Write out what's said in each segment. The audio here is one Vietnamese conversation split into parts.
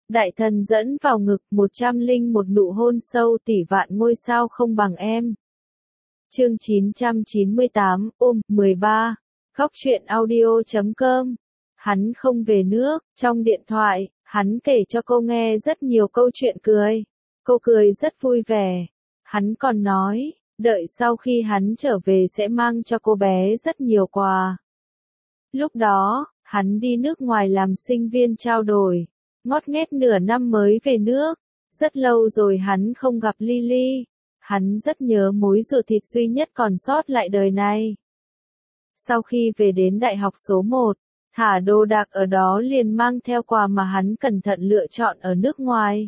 Đại thần dẫn vào ngực 101 nụ hôn sâu tỷ vạn ngôi sao không bằng em. Chương 998, 13. Khóc chuyện audio.com. Hắn không về nước, trong điện thoại, hắn kể cho cô nghe rất nhiều câu chuyện cười. Cô cười rất vui vẻ. Hắn còn nói, đợi sau khi hắn trở về sẽ mang cho cô bé rất nhiều quà. Lúc đó, hắn đi nước ngoài làm sinh viên trao đổi. Ngót nghét nửa năm mới về nước. Rất lâu rồi hắn không gặp Lily. Hắn rất nhớ mối ruột thịt duy nhất còn sót lại đời này. Sau khi về đến đại học số 1, thả đồ đạc ở đó liền mang theo quà mà hắn cẩn thận lựa chọn ở nước ngoài.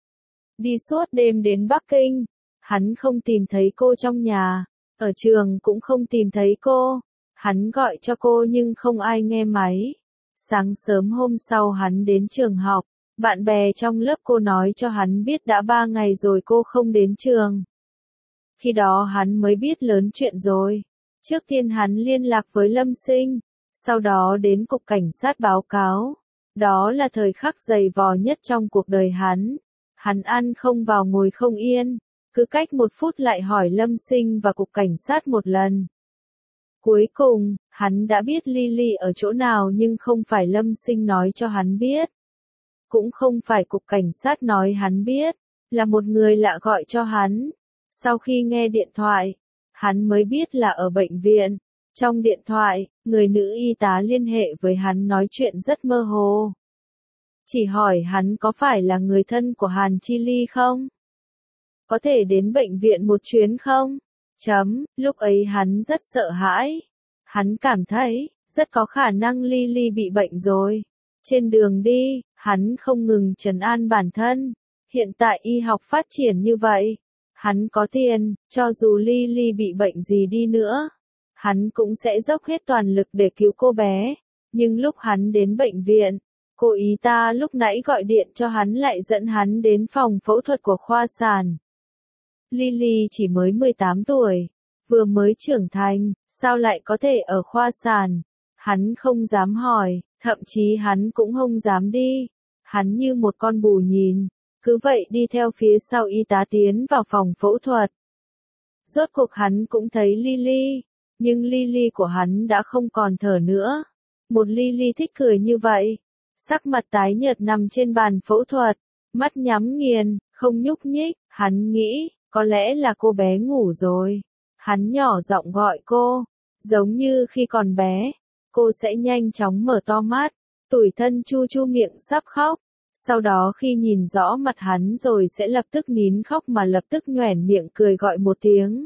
Đi suốt đêm đến Bắc Kinh, hắn không tìm thấy cô trong nhà, ở trường cũng không tìm thấy cô. Hắn gọi cho cô nhưng không ai nghe máy. Sáng sớm hôm sau hắn đến trường học, bạn bè trong lớp cô nói cho hắn biết đã 3 ngày rồi cô không đến trường. Khi đó hắn mới biết lớn chuyện rồi. Trước tiên hắn liên lạc với Lâm Sinh, sau đó đến cục cảnh sát báo cáo. Đó là thời khắc dày vò nhất trong cuộc đời hắn. Hắn ăn không vào ngồi không yên, cứ cách 1 phút lại hỏi Lâm Sinh và cục cảnh sát một lần. Cuối cùng, hắn đã biết Lily ở chỗ nào nhưng không phải Lâm Sinh nói cho hắn biết. Cũng không phải cục cảnh sát nói hắn biết, là một người lạ gọi cho hắn. Sau khi nghe điện thoại, hắn mới biết là ở bệnh viện. Trong điện thoại, người nữ y tá liên hệ với hắn nói chuyện rất mơ hồ. Chỉ hỏi hắn có phải là người thân của Hàn Chi Ly không? Có thể đến bệnh viện một chuyến không? Lúc ấy hắn rất sợ hãi. Hắn cảm thấy, rất có khả năng Lily bị bệnh rồi. Trên đường đi, hắn không ngừng trấn an bản thân. Hiện tại y học phát triển như vậy. Hắn có tiền, cho dù Lily bị bệnh gì đi nữa, hắn cũng sẽ dốc hết toàn lực để cứu cô bé. Nhưng lúc hắn đến bệnh viện, cô y tá lúc nãy gọi điện cho hắn lại dẫn hắn đến phòng phẫu thuật của khoa sản. Lily chỉ mới 18 tuổi, vừa mới trưởng thành, sao lại có thể ở khoa sản? Hắn không dám hỏi, thậm chí hắn cũng không dám đi. Hắn như một con bù nhìn, cứ vậy đi theo phía sau y tá tiến vào phòng phẫu thuật. Rốt cuộc hắn cũng thấy Lily, nhưng Lily của hắn đã không còn thở nữa. Một Lily thích cười như vậy, sắc mặt tái nhợt nằm trên bàn phẫu thuật, mắt nhắm nghiền, không nhúc nhích. Hắn nghĩ, có lẽ là cô bé ngủ rồi. Hắn nhỏ giọng gọi cô, giống như khi còn bé. Cô sẽ nhanh chóng mở to mắt, tủi thân chu chu miệng sắp khóc. Sau đó khi nhìn rõ mặt hắn rồi sẽ lập tức nín khóc mà lập tức nhoẻn miệng cười gọi một tiếng.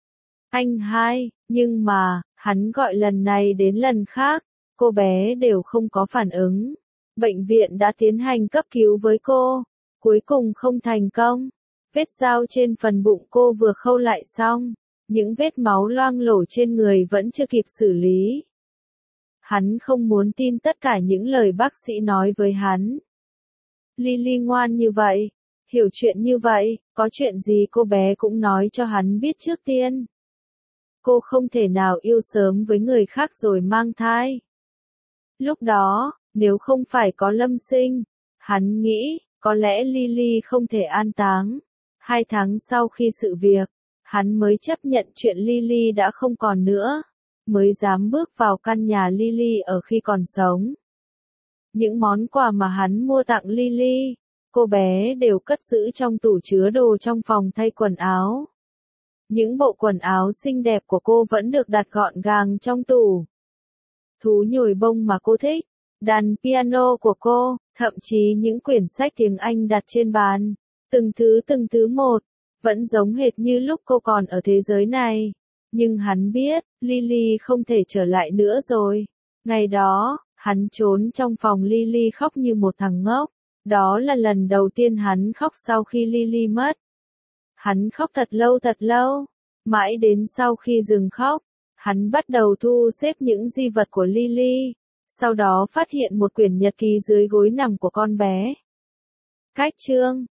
Anh hai, nhưng mà, hắn gọi lần này đến lần khác, cô bé đều không có phản ứng. Bệnh viện đã tiến hành cấp cứu với cô, cuối cùng không thành công. Vết dao trên phần bụng cô vừa khâu lại xong, những vết máu loang lổ trên người vẫn chưa kịp xử lý. Hắn không muốn tin tất cả những lời bác sĩ nói với hắn. Lily ngoan như vậy, hiểu chuyện như vậy, có chuyện gì cô bé cũng nói cho hắn biết trước tiên. Cô không thể nào yêu sớm với người khác rồi mang thai. Lúc đó, nếu không phải có Lâm Sinh, hắn nghĩ, có lẽ Lily không thể an táng. 2 tháng sau khi sự việc, hắn mới chấp nhận chuyện Lily đã không còn nữa, mới dám bước vào căn nhà Lily ở khi còn sống. Những món quà mà hắn mua tặng Lily, cô bé đều cất giữ trong tủ chứa đồ trong phòng thay quần áo. Những bộ quần áo xinh đẹp của cô vẫn được đặt gọn gàng trong tủ. Thú nhồi bông mà cô thích, đàn piano của cô, thậm chí những quyển sách tiếng Anh đặt trên bàn, từng thứ một, vẫn giống hệt như lúc cô còn ở thế giới này. Nhưng hắn biết, Lily không thể trở lại nữa rồi. Ngày đó, hắn trốn trong phòng Lily khóc như một thằng ngốc. Đó là lần đầu tiên hắn khóc sau khi Lily mất. Hắn khóc thật lâu, mãi đến sau khi dừng khóc, hắn bắt đầu thu xếp những di vật của Lily, sau đó phát hiện một quyển nhật ký dưới gối nằm của con bé. Cách chương